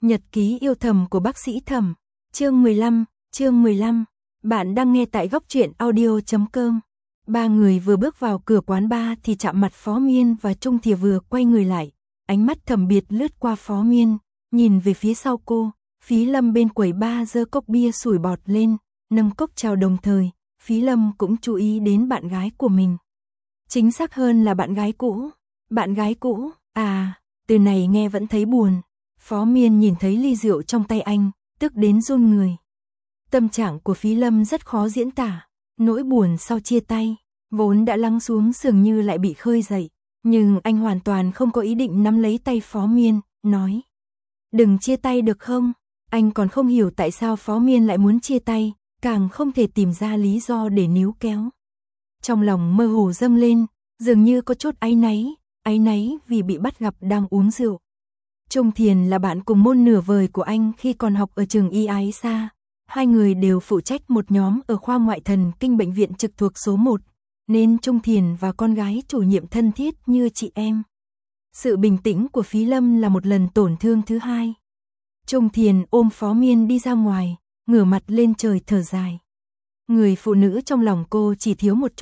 Nhật ký yêu thầm của bác sĩ Thẩm, chương 15, bạn đang nghe tại góc truyện audio.com. Ba người vừa bước vào cửa quán bar thì chạm mặt Phó Miên và Trung Thiề vừa quay người lại, ánh mắt Thẩm Biệt lướt qua Phó Miên, nhìn về phía sau cô, Phí Lâm bên quầy bar giơ cốc bia sủi bọt lên, nâng cốc chào đồng thời, Phí Lâm cũng chú ý đến bạn gái của mình. Chính xác hơn là bạn gái cũ. Bạn gái cũ, từ này nghe vẫn thấy buồn. Phó Miên nhìn thấy ly rượu trong tay anh, tức đến run người. Tâm trạng của Phí Lâm rất khó diễn tả, nỗi buồn sau chia tay, vốn đã lắng xuống dường như lại bị khơi dậy, nhưng anh hoàn toàn không có ý định nắm lấy tay Phó Miên, nói: "Đừng chia tay được không?" Anh còn không hiểu tại sao Phó Miên lại muốn chia tay, càng không thể tìm ra lý do để níu kéo. Trong lòng mơ hồ dâng lên, dường như có chút áy náy vì bị bắt gặp đang uống rượu. Trung Thiền là bạn cùng môn nửa vời của anh khi còn học ở trường Y Ái Sa. Hai người đều phụ trách một nhóm ở khoa ngoại thần kinh bệnh viện trực thuộc số 1, nên Trung Thiền và con gái chủ nhiệm thân thiết như chị em. Sự bình tĩnh của Phí Lâm là một lần tổn thương thứ hai. Trung Thiền ôm Phó Miên đi ra ngoài, ngửa mặt lên trời thở dài. Người phụ nữ trong lòng cô chỉ thiếu một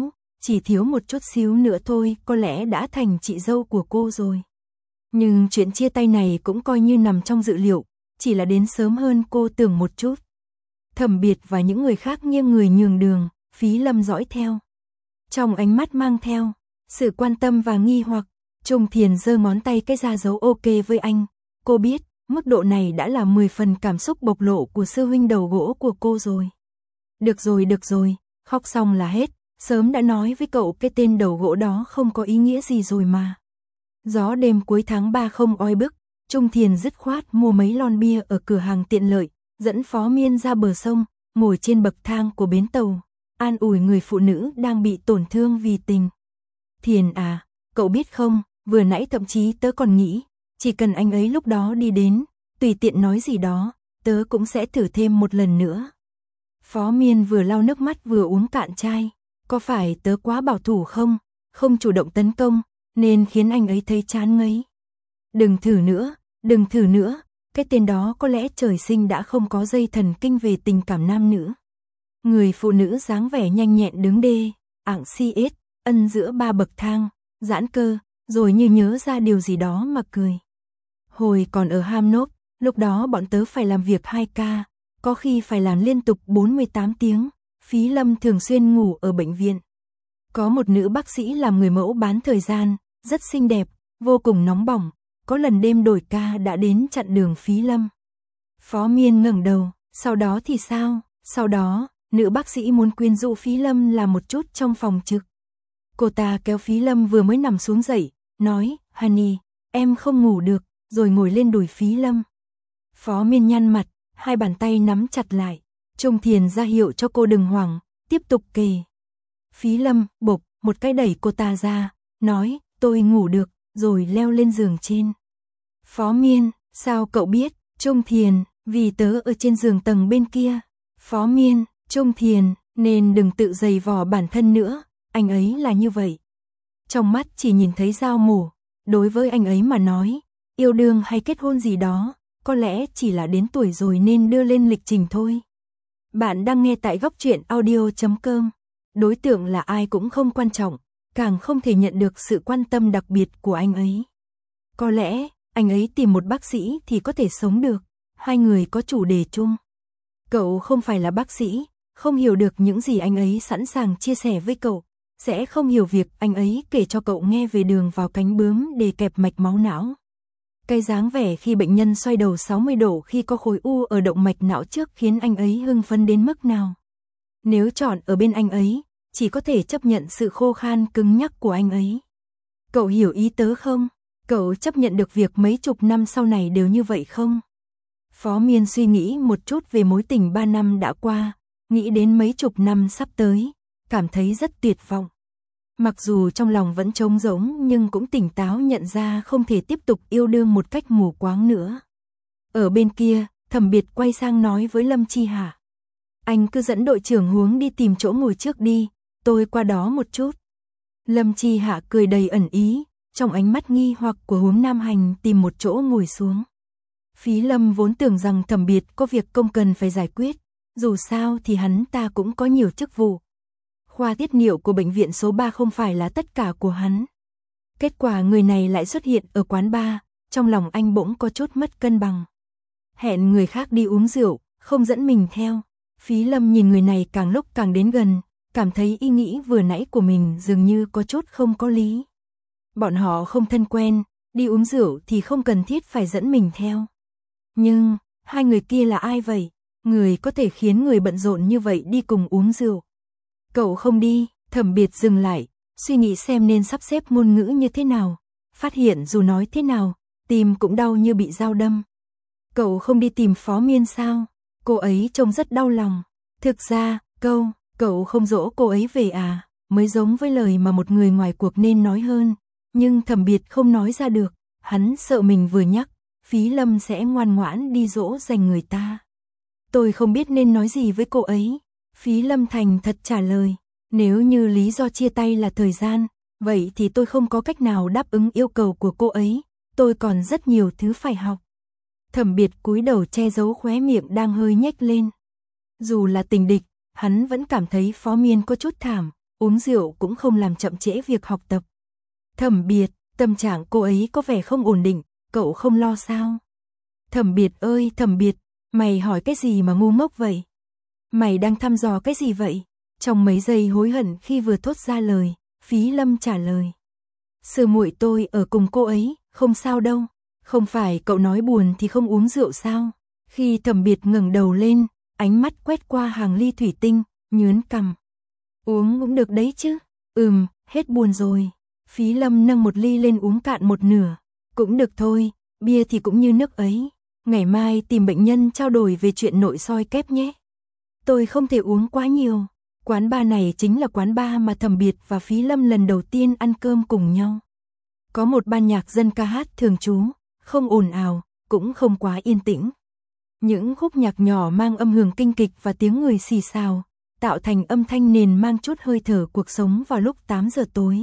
chút xíu nữa thôi, có lẽ đã thành chị dâu của cô rồi. Nhưng chuyện chia tay này cũng coi như nằm trong dự liệu, chỉ là đến sớm hơn cô tưởng một chút. Thẩm Biệt và những người khác nghiêng người nhường đường, Phí Lâm dõi theo. Trong ánh mắt mang theo sự quan tâm và nghi hoặc, Trung Thiền giơ ngón tay cái ra dấu ok với anh. Cô biết, mức độ này đã là 10 phần cảm xúc bộc lộ của sư huynh đầu gỗ của cô rồi. Được rồi, khóc xong là hết, sớm đã nói với cậu cái tên đầu gỗ đó không có ý nghĩa gì rồi mà. Gió đêm cuối tháng 3 không oi bức, Trung Thiền dứt khoát mua mấy lon bia ở cửa hàng tiện lợi, dẫn Phó Miên ra bờ sông, ngồi trên bậc thang của bến tàu, an ủi người phụ nữ đang bị tổn thương vì tình. Thiền à, cậu biết không, vừa nãy thậm chí tớ còn nghĩ, chỉ cần anh ấy lúc đó đi đến, tùy tiện nói gì đó, tớ cũng sẽ thử thêm một lần nữa. Phó Miên vừa lau nước mắt vừa uống cạn chai, có phải tớ quá bảo thủ không chủ động tấn công, nên khiến anh ấy thấy chán ngấy. Đừng thử nữa, cái tên đó có lẽ trời sinh đã không có dây thần kinh về tình cảm nam nữ. Người phụ nữ dáng vẻ nhanh nhẹn đứng đê, ạng si ết, ân giữa ba bậc thang, giãn cơ, rồi như nhớ ra điều gì đó mà cười. Hồi còn ở Hamnop, lúc đó bọn tớ phải làm việc 2K, có khi phải làm liên tục 48 tiếng, Phí Lâm thường xuyên ngủ ở bệnh viện. Có một nữ bác sĩ làm người mẫu bán thời gian, rất xinh đẹp, vô cùng nóng bỏng, có lần đêm đổi ca đã đến chặn đường Phí Lâm. Phó Miên ngẩng đầu, sau đó thì sao? Sau đó, nữ bác sĩ muốn quyến rũ Phí Lâm làm một chút trong phòng trực. Cô ta kéo Phí Lâm vừa mới nằm xuống dậy, nói: "Honey, em không ngủ được", rồi ngồi lên đùi Phí Lâm. Phó Miên nhăn mặt, hai bàn tay nắm chặt lại. Trung Thiền ra hiệu cho cô đừng hoảng, tiếp tục kề. Phí Lâm bộp một cái đẩy cô ta ra, nói: "Tôi ngủ được", rồi leo lên giường trên. Phó Miên: "Sao cậu biết?" Trung Thiền: "Vì tớ ở trên giường tầng bên kia." Phó Miên: "Trung Thiền, nên đừng tự giày vò bản thân nữa, anh ấy là như vậy. Trong mắt chỉ nhìn thấy dao mổ, đối với anh ấy mà nói, yêu đương hay kết hôn gì đó, có lẽ chỉ là đến tuổi rồi nên đưa lên lịch trình thôi." Bạn đang nghe tại góc truyện audio.com. Đối tượng là ai cũng không quan trọng, càng không thể nhận được sự quan tâm đặc biệt của anh ấy. Có lẽ, anh ấy tìm một bác sĩ thì có thể sống được, hai người có chủ đề chung. Cậu không phải là bác sĩ, không hiểu được những gì anh ấy sẵn sàng chia sẻ với cậu, sẽ không hiểu việc anh ấy kể cho cậu nghe về đường vào cánh bướm để kẹp mạch máu não. Cái dáng vẻ khi bệnh nhân xoay đầu 60 độ khi có khối u ở động mạch não trước khiến anh ấy hưng phấn đến mức nào. Nếu chọn ở bên anh ấy, chỉ có thể chấp nhận sự khô khan cứng nhắc của anh ấy. Cậu hiểu ý tớ không? Cậu chấp nhận được việc mấy chục năm sau này đều như vậy không? Phó Miên suy nghĩ một chút về mối tình 3 năm đã qua, nghĩ đến mấy chục năm sắp tới, cảm thấy rất tuyệt vọng. Mặc dù trong lòng vẫn trống rỗng nhưng cũng tỉnh táo nhận ra không thể tiếp tục yêu đương một cách mù quáng nữa. Ở bên kia, Thẩm Biệt quay sang nói với Lâm Chi Hà: "Anh cứ dẫn đội trưởng Huống đi tìm chỗ ngồi trước đi, tôi qua đó một chút." Lâm Chi Hạ cười đầy ẩn ý, trong ánh mắt nghi hoặc của Huống Nam Hành tìm một chỗ ngồi xuống. Phí Lâm vốn tưởng rằng Thẩm Biệt có việc công cần phải giải quyết, dù sao thì hắn ta cũng có nhiều chức vụ. Khoa tiết niệu của bệnh viện số 3 không phải là tất cả của hắn. Kết quả người này lại xuất hiện ở quán bar, trong lòng anh bỗng có chút mất cân bằng. Hẹn người khác đi uống rượu, không dẫn mình theo. Phí Lâm nhìn người này càng lúc càng đến gần, cảm thấy ý nghĩ vừa nãy của mình dường như có chút không có lý. Bọn họ không thân quen, đi uống rượu thì không cần thiết phải dẫn mình theo. Nhưng, hai người kia là ai vậy? Người có thể khiến người bận rộn như vậy đi cùng uống rượu. Cậu không đi, Thẩm Biệt dừng lại, suy nghĩ xem nên sắp xếp ngôn ngữ như thế nào. Phát hiện dù nói thế nào, tim cũng đau như bị dao đâm. Cậu không đi tìm Phó Miên sao? Cô ấy trông rất đau lòng. Thực ra, cậu không dỗ cô ấy về à? Mới giống với lời mà một người ngoài cuộc nên nói hơn. Nhưng Thẩm Biệt không nói ra được, hắn sợ mình vừa nhắc, Phí Lâm sẽ ngoan ngoãn đi dỗ dành người ta. Tôi không biết nên nói gì với cô ấy. Phí Lâm thành thật trả lời, nếu như lý do chia tay là thời gian, vậy thì tôi không có cách nào đáp ứng yêu cầu của cô ấy, tôi còn rất nhiều thứ phải học. Thẩm Biệt cúi đầu che giấu khóe miệng đang hơi nhếch lên. Dù là tình địch, hắn vẫn cảm thấy Phó Miên có chút thảm, uống rượu cũng không làm chậm trễ việc học tập. Thẩm Biệt, tâm trạng cô ấy có vẻ không ổn định, cậu không lo sao? Thẩm Biệt ơi Thẩm Biệt, mày hỏi cái gì mà ngu ngốc vậy? Mày đang thăm dò cái gì vậy? Trong mấy giây hối hận khi vừa thốt ra lời, Phí Lâm trả lời. Sư muội tôi ở cùng cô ấy, không sao đâu. Không phải cậu nói buồn thì không uống rượu sao? Khi Thẩm Biệt ngẩng đầu lên, ánh mắt quét qua hàng ly thủy tinh, nhớn cằm. Uống cũng được đấy chứ. Hết buồn rồi. Phí Lâm nâng một ly lên uống cạn một nửa. Cũng được thôi, bia thì cũng như nước ấy. Ngày mai tìm bệnh nhân trao đổi về chuyện nội soi kép nhé. Tôi không thể uống quá nhiều. Quán bar này chính là quán bar mà Thẩm Biệt và Phí Lâm lần đầu tiên ăn cơm cùng nhau. Có một ban nhạc dân ca hát thường trú, không ồn ào, cũng không quá yên tĩnh. Những khúc nhạc nhỏ mang âm hưởng kinh kịch và tiếng người xì xào, tạo thành âm thanh nền mang chút hơi thở cuộc sống vào lúc 8 giờ tối.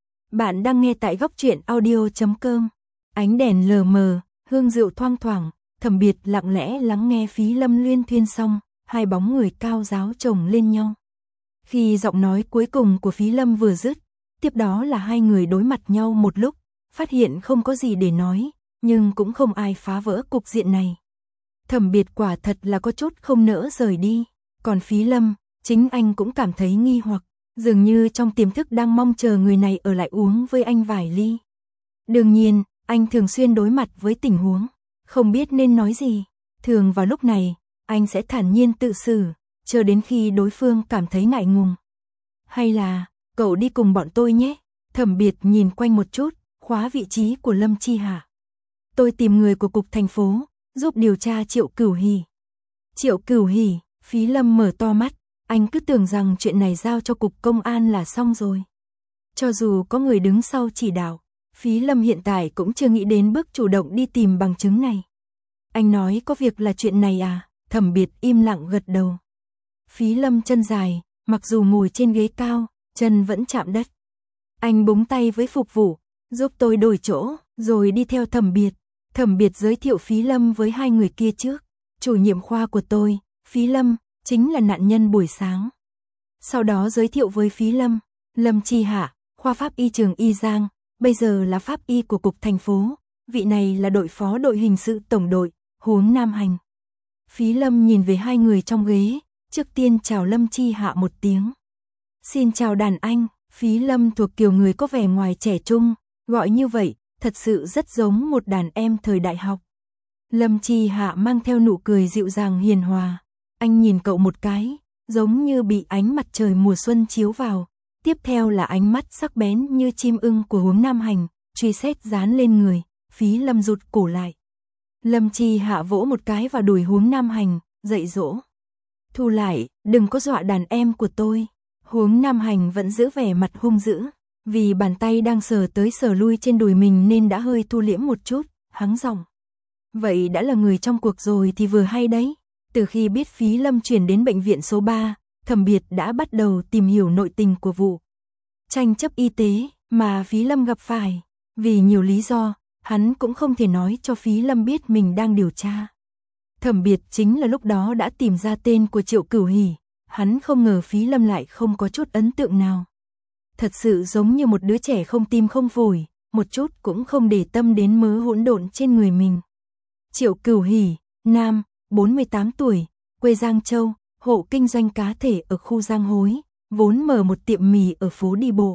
Bạn đang nghe tại Góc Truyện Audio.com. Ánh đèn lờ mờ, hương rượu thoang thoảng, Thẩm Biệt lặng lẽ lắng nghe Phí Lâm luyên thuyên xong, hai bóng người cao ráo chồng lên nhau. Khi giọng nói cuối cùng của Phí Lâm vừa dứt, tiếp đó là hai người đối mặt nhau một lúc, phát hiện không có gì để nói, nhưng cũng không ai phá vỡ cục diện này. Thẩm Biệt quả thật là có chút không nỡ rời đi, còn Phí Lâm, chính anh cũng cảm thấy nghi hoặc, dường như trong tiềm thức đang mong chờ người này ở lại uống với anh vài ly. Đương nhiên, anh thường xuyên đối mặt với tình huống, không biết nên nói gì, thường vào lúc này, anh sẽ thản nhiên tự xử, chờ đến khi đối phương cảm thấy ngại ngùng. Hay là, cậu đi cùng bọn tôi nhé. Thẩm Biệt nhìn quanh một chút, khóa vị trí của Lâm Chi Hạ. Tôi tìm người của cục thành phố, giúp điều tra Triệu Cửu Hỉ. Triệu Cửu Hỉ, Phí Lâm mở to mắt, anh cứ tưởng rằng chuyện này giao cho cục công an là xong rồi. Cho dù có người đứng sau chỉ đạo, Phí Lâm hiện tại cũng chưa nghĩ đến bước chủ động đi tìm bằng chứng này. Anh nói có việc là chuyện này à? Thẩm Biệt im lặng gật đầu. Phí Lâm chân dài, mặc dù ngồi trên ghế cao, chân vẫn chạm đất. Anh búng tay với phục vụ, giúp tôi đổi chỗ, rồi đi theo Thẩm Biệt. Thẩm Biệt giới thiệu Phí Lâm với hai người kia trước. Chủ nhiệm khoa của tôi, Phí Lâm, chính là nạn nhân buổi sáng. Sau đó giới thiệu với Phí Lâm, Lâm Chi Hạ, khoa pháp y trường Y Giang, bây giờ là pháp y của cục thành phố. Vị này là đội phó đội hình sự tổng đội, Huống Nam Hành. Phí Lâm nhìn về hai người trong ghế, trước tiên chào Lâm Chi Hạ một tiếng. Xin chào đàn anh. Phí Lâm thuộc kiểu người có vẻ ngoài trẻ trung, gọi như vậy, thật sự rất giống một đàn em thời đại học. Lâm Chi Hạ mang theo nụ cười dịu dàng hiền hòa. Anh nhìn cậu một cái, giống như bị ánh mặt trời mùa xuân chiếu vào. Tiếp theo là ánh mắt sắc bén như chim ưng của Huống Nam Hành, truy xét dán lên người. Phí Lâm rụt cổ lại. Lâm Chi Hạ vỗ một cái vào đùi Huống Nam Hành, dạy dỗ. Thu lại, đừng có dọa đàn em của tôi. Huống Nam Hành vẫn giữ vẻ mặt hung dữ, vì bàn tay đang sờ tới sờ lui trên đùi mình nên đã hơi thu liễm một chút, hắng giọng. Vậy đã là người trong cuộc rồi thì vừa hay đấy. Từ khi biết Phí Lâm chuyển đến bệnh viện số 3, Thẩm Biệt đã bắt đầu tìm hiểu nội tình của vụ tranh chấp y tế mà Phí Lâm gặp phải. Vì nhiều lý do, hắn cũng không thể nói cho Phí Lâm biết mình đang điều tra. Thẩm Biệt chính là lúc đó đã tìm ra tên của Triệu Cửu Hỉ, hắn không ngờ Phí Lâm lại không có chút ấn tượng nào. Thật sự giống như một đứa trẻ không tim không phổi, một chút cũng không để tâm đến mớ hỗn độn trên người mình. Triệu Cửu Hỉ, nam, 48 tuổi, quê Giang Châu, hộ kinh doanh cá thể ở khu Giang Hối, vốn mở một tiệm mì ở phố đi bộ.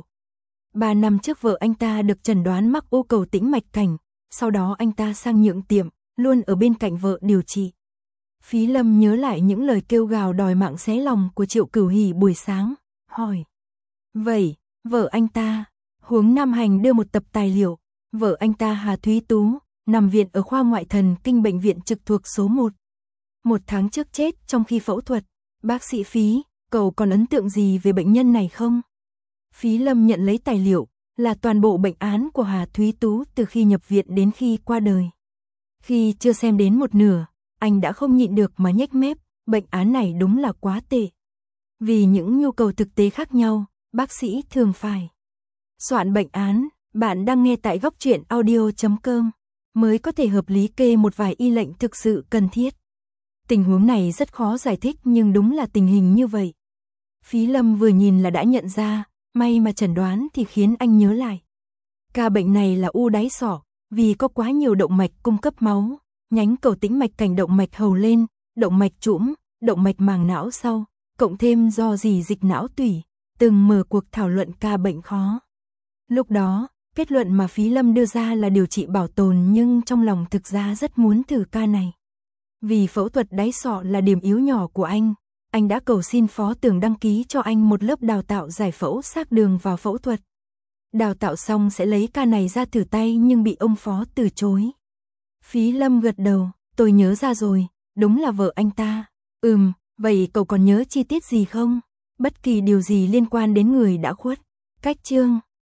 3 năm trước vợ anh ta được chẩn đoán mắc u cầu tĩnh mạch cảnh, sau đó anh ta sang nhượng tiệm, luôn ở bên cạnh vợ điều trị. Phí Lâm nhớ lại những lời kêu gào đòi mạng xé lòng của Triệu Cửu Hỉ buổi sáng, hỏi. Vậy, vợ anh ta, Huống Nam Hành đưa một tập tài liệu, vợ anh ta Hà Thúy Tú, nằm viện ở khoa ngoại thần kinh bệnh viện trực thuộc số 1. 1 tháng trước chết trong khi phẫu thuật. Bác sĩ Phí, cậu còn ấn tượng gì về bệnh nhân này không? Phí Lâm nhận lấy tài liệu, là toàn bộ bệnh án của Hà Thúy Tú từ khi nhập viện đến khi qua đời. Khi chưa xem đến một nửa, anh đã không nhịn được mà nhếch mép, bệnh án này đúng là quá tệ. Vì những nhu cầu thực tế khác nhau, bác sĩ thường phải soạn bệnh án. Bạn đang nghe tại góc truyện audio.com, mới có thể hợp lý kê một vài y lệnh thực sự cần thiết. Tình huống này rất khó giải thích nhưng đúng là tình hình như vậy. Phí Lâm vừa nhìn là đã nhận ra, may mà chẩn đoán thì khiến anh nhớ lại. Ca bệnh này là u đáy sọ, vì có quá nhiều động mạch cung cấp máu, nhánh cầu tĩnh mạch cảnh động mạch hầu lên, động mạch trũng, động mạch màng não sau, cộng thêm do rỉ dịch não tủy, từng mở cuộc thảo luận ca bệnh khó. Lúc đó, kết luận mà Phí Lâm đưa ra là điều trị bảo tồn nhưng trong lòng thực ra rất muốn thử ca này. Vì phẫu thuật đáy sọ là điểm yếu nhỏ của anh đã cầu xin Phó Tường đăng ký cho anh một lớp đào tạo giải phẫu xác đường vào phẫu thuật. Đào tạo xong sẽ lấy ca này ra thử tay nhưng bị ông Phó từ chối. Phí Lâm gật đầu, tôi nhớ ra rồi, đúng là vợ anh ta. Vậy cậu còn nhớ chi tiết gì không? Bất kỳ điều gì liên quan đến người đã khuất. Cách chương